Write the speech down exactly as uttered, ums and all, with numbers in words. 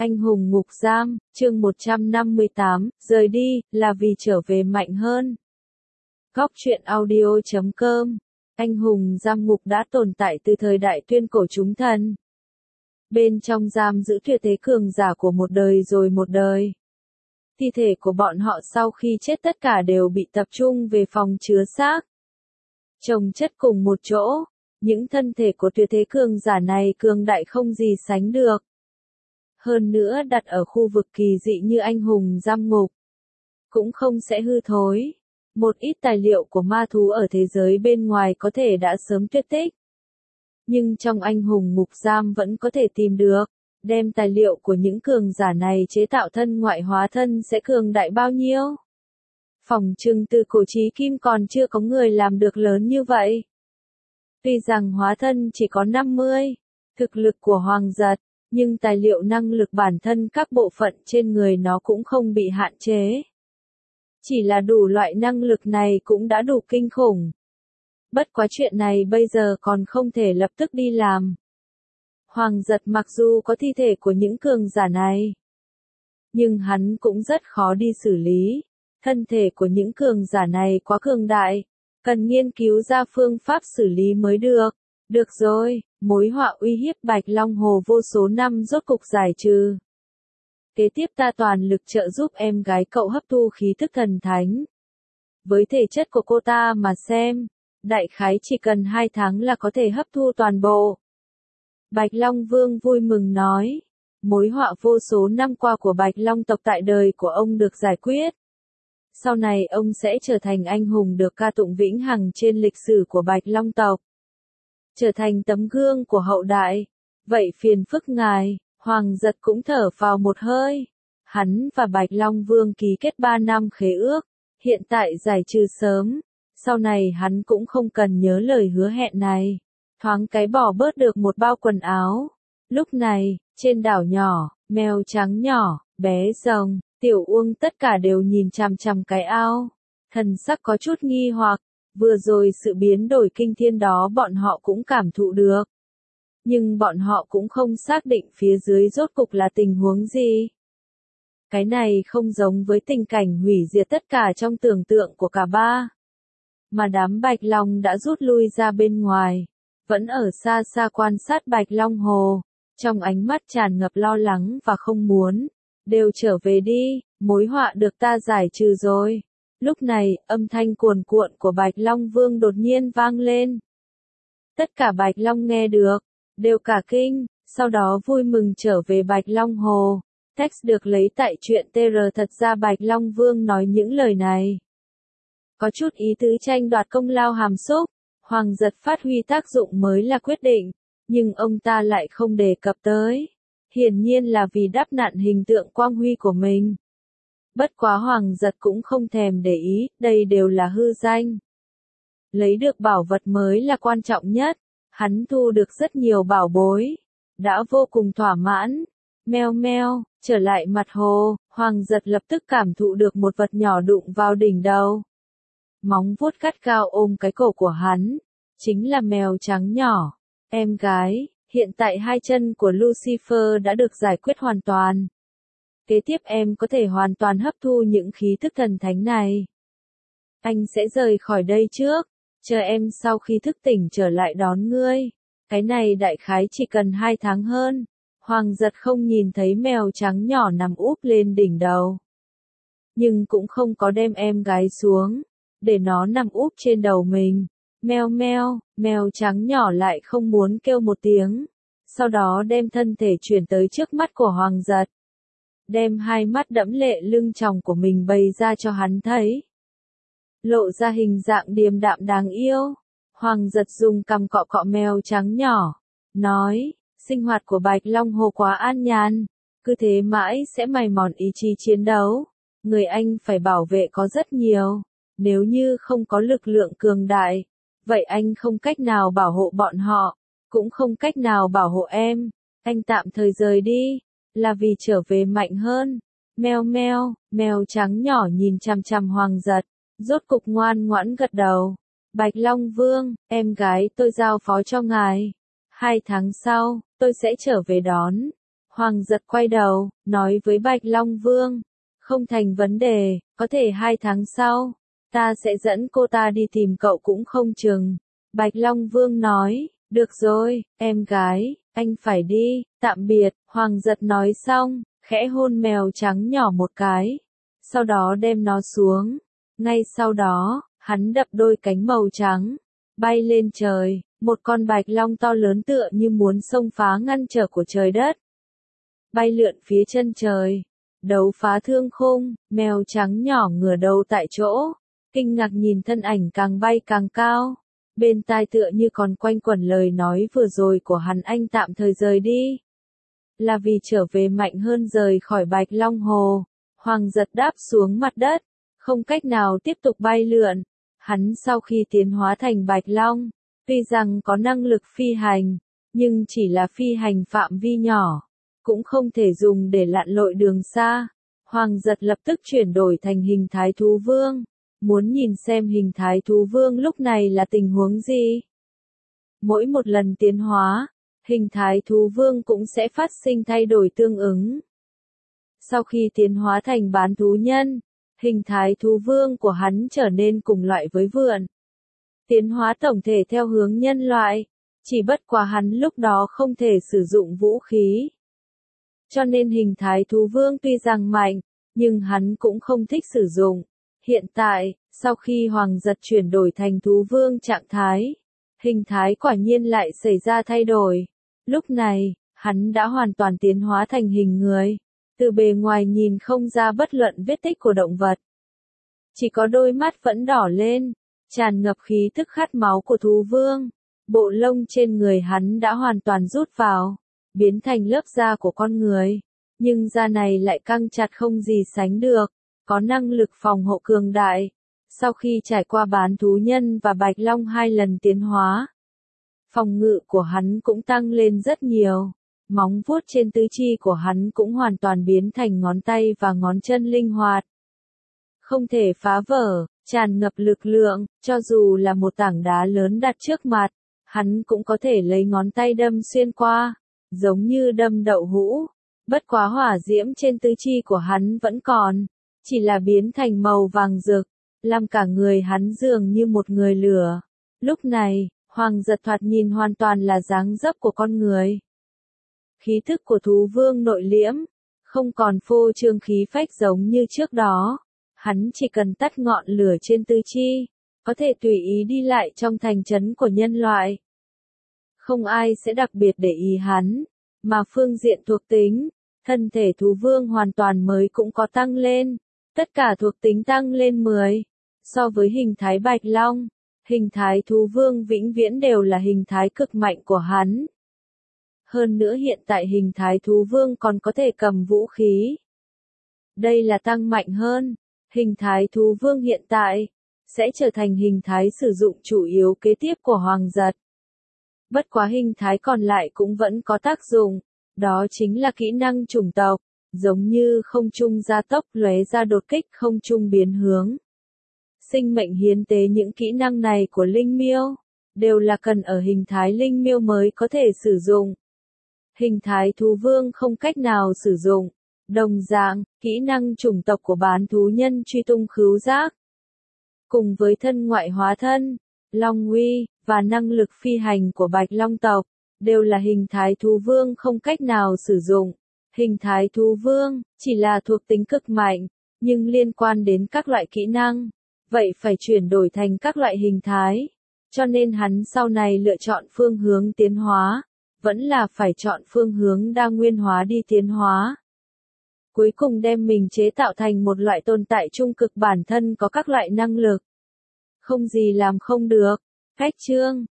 Anh hùng ngục giam, chương một trăm năm mươi tám, rời đi, là vì trở về mạnh hơn. Góc truyện audio chấm com. Anh hùng giam ngục đã tồn tại từ thời đại tuyên cổ chúng thần. Bên trong giam giữ tuyệt thế cường giả của một đời rồi một đời. Thi thể của bọn họ sau khi chết tất cả đều bị tập trung về phòng chứa xác. Chồng chất cùng một chỗ, những thân thể của tuyệt thế cường giả này cường đại không gì sánh được. Hơn nữa đặt ở khu vực kỳ dị như anh hùng giam ngục, cũng không sẽ hư thối. Một ít tài liệu của ma thú ở thế giới bên ngoài có thể đã sớm tuyệt tích. Nhưng trong anh hùng ngục giam vẫn có thể tìm được, đem tài liệu của những cường giả này chế tạo thân ngoại hóa thân sẽ cường đại bao nhiêu. Phỏng chừng từ cổ chí kim còn chưa có người làm được lớn như vậy. Tuy rằng hóa thân chỉ có năm mươi, thực lực của Hoàng Giật, nhưng tài liệu năng lực bản thân các bộ phận trên người nó cũng không bị hạn chế. Chỉ là đủ loại năng lực này cũng đã đủ kinh khủng. Bất quá chuyện này bây giờ còn không thể lập tức đi làm. Hoàng Giật mặc dù có thi thể của những cường giả này, nhưng hắn cũng rất khó đi xử lý. Thân thể của những cường giả này quá cường đại, cần nghiên cứu ra phương pháp xử lý mới được. Được rồi, mối họa uy hiếp Bạch Long Hồ vô số năm rốt cục giải trừ. Kế tiếp ta toàn lực trợ giúp em gái cậu hấp thu khí thức thần thánh. Với thể chất của cô ta mà xem, đại khái chỉ cần hai tháng là có thể hấp thu toàn bộ. Bạch Long Vương vui mừng nói, mối họa vô số năm qua của Bạch Long tộc tại đời của ông được giải quyết. Sau này ông sẽ trở thành anh hùng được ca tụng vĩnh hằng trên lịch sử của Bạch Long tộc. Trở thành tấm gương của hậu đại. Vậy phiền phức ngài, Hoàng Giật cũng thở vào một hơi. Hắn và Bạch Long Vương ký kết ba năm khế ước, hiện tại giải trừ sớm. Sau này hắn cũng không cần nhớ lời hứa hẹn này. Thoáng cái bỏ bớt được một bao quần áo. Lúc này, trên đảo nhỏ, mèo trắng nhỏ, bé rồng, tiểu uông tất cả đều nhìn chằm chằm cái ao. Thần sắc có chút nghi hoặc. Vừa rồi sự biến đổi kinh thiên đó bọn họ cũng cảm thụ được. Nhưng bọn họ cũng không xác định phía dưới rốt cục là tình huống gì. Cái này không giống với tình cảnh hủy diệt tất cả trong tưởng tượng của cả ba. Mà đám Bạch Long đã rút lui ra bên ngoài. Vẫn ở xa xa quan sát Bạch Long Hồ. Trong ánh mắt tràn ngập lo lắng và không muốn. Đều trở về đi, mối họa được ta giải trừ rồi. Lúc này, âm thanh cuồn cuộn của Bạch Long Vương đột nhiên vang lên. Tất cả Bạch Long nghe được, đều cả kinh, sau đó vui mừng trở về Bạch Long Hồ. Text được lấy tại truyện tê rờ. Thật ra Bạch Long Vương nói những lời này có chút ý tứ tranh đoạt công lao hàm xúc. Hoàng Giật phát huy tác dụng mới là quyết định, nhưng ông ta lại không đề cập tới. Hiển nhiên là vì đắp nặn hình tượng quang huy của mình. Bất quá Hoàng Giật cũng không thèm để ý, đây đều là hư danh. Lấy được bảo vật mới là quan trọng nhất, hắn thu được rất nhiều bảo bối, đã vô cùng thỏa mãn. Meo meo, trở lại mặt hồ, Hoàng Giật lập tức cảm thụ được một vật nhỏ đụng vào đỉnh đầu. Móng vuốt gắt gao ôm cái cổ của hắn, chính là mèo trắng nhỏ. Em gái, hiện tại hai chân của Lucifer đã được giải quyết hoàn toàn. Kế tiếp em có thể hoàn toàn hấp thu những khí thức thần thánh này. Anh sẽ rời khỏi đây trước, chờ em sau khi thức tỉnh trở lại đón ngươi. Cái này đại khái chỉ cần hai tháng hơn. Hoàng Giật không nhìn thấy mèo trắng nhỏ nằm úp lên đỉnh đầu. Nhưng cũng không có đem em gái xuống, để nó nằm úp trên đầu mình. Meo meo, mèo trắng nhỏ lại không muốn kêu một tiếng. Sau đó đem thân thể chuyển tới trước mắt của Hoàng Giật. Đem hai mắt đẫm lệ lưng tròng của mình bày ra cho hắn thấy. Lộ ra hình dạng điềm đạm đáng yêu. Hoàng Giật dùng cằm cọ cọ mèo trắng nhỏ. Nói, sinh hoạt của Bạch Long Hồ quá an nhàn. Cứ thế mãi sẽ mài mòn ý chí chiến đấu. Người anh phải bảo vệ có rất nhiều. Nếu như không có lực lượng cường đại, vậy anh không cách nào bảo hộ bọn họ. Cũng không cách nào bảo hộ em. Anh tạm thời rời đi. Là vì trở về mạnh hơn. Meo meo, mèo trắng nhỏ nhìn chằm chằm Hoàng Giật, rốt cục ngoan ngoãn gật đầu. Bạch Long Vương, em gái tôi giao phó cho ngài. Hai tháng sau, tôi sẽ trở về đón. Hoàng Giật quay đầu, nói với Bạch Long Vương, không thành vấn đề, có thể hai tháng sau, ta sẽ dẫn cô ta đi tìm cậu cũng không chừng. Bạch Long Vương nói, được rồi, em gái, anh phải đi, tạm biệt. Hoàng Giật nói xong, khẽ hôn mèo trắng nhỏ một cái, sau đó đem nó xuống. Ngay sau đó, hắn đập đôi cánh màu trắng, bay lên trời, một con bạch long to lớn tựa như muốn xông phá ngăn trở của trời đất. Bay lượn phía chân trời, đấu phá thương khung, mèo trắng nhỏ ngửa đầu tại chỗ, kinh ngạc nhìn thân ảnh càng bay càng cao. Bên tai tựa như còn quanh quẩn lời nói vừa rồi của hắn, anh tạm thời rời đi, là vì trở về mạnh hơn rời khỏi Bạch Long Hồ. Hoàng Giật đáp xuống mặt đất, không cách nào tiếp tục bay lượn. Hắn sau khi tiến hóa thành Bạch Long, tuy rằng có năng lực phi hành, nhưng chỉ là phi hành phạm vi nhỏ, cũng không thể dùng để lặn lội đường xa. Hoàng Giật lập tức chuyển đổi thành hình thái thú vương, muốn nhìn xem hình thái thú vương lúc này là tình huống gì. Mỗi một lần tiến hóa, hình thái thú vương cũng sẽ phát sinh thay đổi tương ứng. Sau khi tiến hóa thành bán thú nhân, hình thái thú vương của hắn trở nên cùng loại với vượn. Tiến hóa tổng thể theo hướng nhân loại, chỉ bất quá hắn lúc đó không thể sử dụng vũ khí. Cho nên hình thái thú vương tuy rằng mạnh, nhưng hắn cũng không thích sử dụng. Hiện tại, sau khi Hoàng Giật chuyển đổi thành thú vương trạng thái, hình thái quả nhiên lại xảy ra thay đổi. Lúc này, hắn đã hoàn toàn tiến hóa thành hình người. Từ bề ngoài nhìn không ra bất luận vết tích của động vật. Chỉ có đôi mắt vẫn đỏ lên, tràn ngập khí tức khát máu của thú vương. Bộ lông trên người hắn đã hoàn toàn rút vào, biến thành lớp da của con người. Nhưng da này lại căng chặt không gì sánh được, có năng lực phòng hộ cường đại. Sau khi trải qua bán thú nhân và Bạch Long hai lần tiến hóa, phòng ngự của hắn cũng tăng lên rất nhiều. Móng vuốt trên tứ chi của hắn cũng hoàn toàn biến thành ngón tay và ngón chân linh hoạt. Không thể phá vỡ, tràn ngập lực lượng, cho dù là một tảng đá lớn đặt trước mặt, hắn cũng có thể lấy ngón tay đâm xuyên qua, giống như đâm đậu hũ. Bất quá hỏa diễm trên tứ chi của hắn vẫn còn, chỉ là biến thành màu vàng rực, làm cả người hắn dường như một người lửa. Lúc này, Hoàng Giật thoạt nhìn hoàn toàn là dáng dấp của con người. Khí thức của thú vương nội liễm, không còn phô trương khí phách giống như trước đó. Hắn chỉ cần tắt ngọn lửa trên tứ chi, có thể tùy ý đi lại trong thành trấn của nhân loại. Không ai sẽ đặc biệt để ý hắn, mà phương diện thuộc tính, thân thể thú vương hoàn toàn mới cũng có tăng lên. Tất cả thuộc tính tăng lên mười. So với hình thái Bạch Long, hình thái thú vương vĩnh viễn đều là hình thái cực mạnh của hắn. Hơn nữa hiện tại hình thái thú vương còn có thể cầm vũ khí. Đây là tăng mạnh hơn. Hình thái thú vương hiện tại sẽ trở thành hình thái sử dụng chủ yếu kế tiếp của Hoàng Giật. Bất quá hình thái còn lại cũng vẫn có tác dụng, đó chính là kỹ năng chủng tộc, giống như không trung gia tốc, lóe ra đột kích, không trung biến hướng, sinh mệnh hiến tế. Những kỹ năng này của linh miêu đều là cần ở hình thái linh miêu mới có thể sử dụng. Hình thái thú vương không cách nào sử dụng. Đồng dạng, kỹ năng chủng tộc của bán thú nhân truy tung khứu giác, cùng với thân ngoại hóa thân, long uy, và năng lực phi hành của Bạch Long tộc, đều là hình thái thú vương không cách nào sử dụng. Hình thái thú vương, chỉ là thuộc tính cực mạnh, nhưng liên quan đến các loại kỹ năng, vậy phải chuyển đổi thành các loại hình thái. Cho nên hắn sau này lựa chọn phương hướng tiến hóa, vẫn là phải chọn phương hướng đa nguyên hóa đi tiến hóa. Cuối cùng đem mình chế tạo thành một loại tồn tại trung cực bản thân có các loại năng lực. Không gì làm không được. Cách chương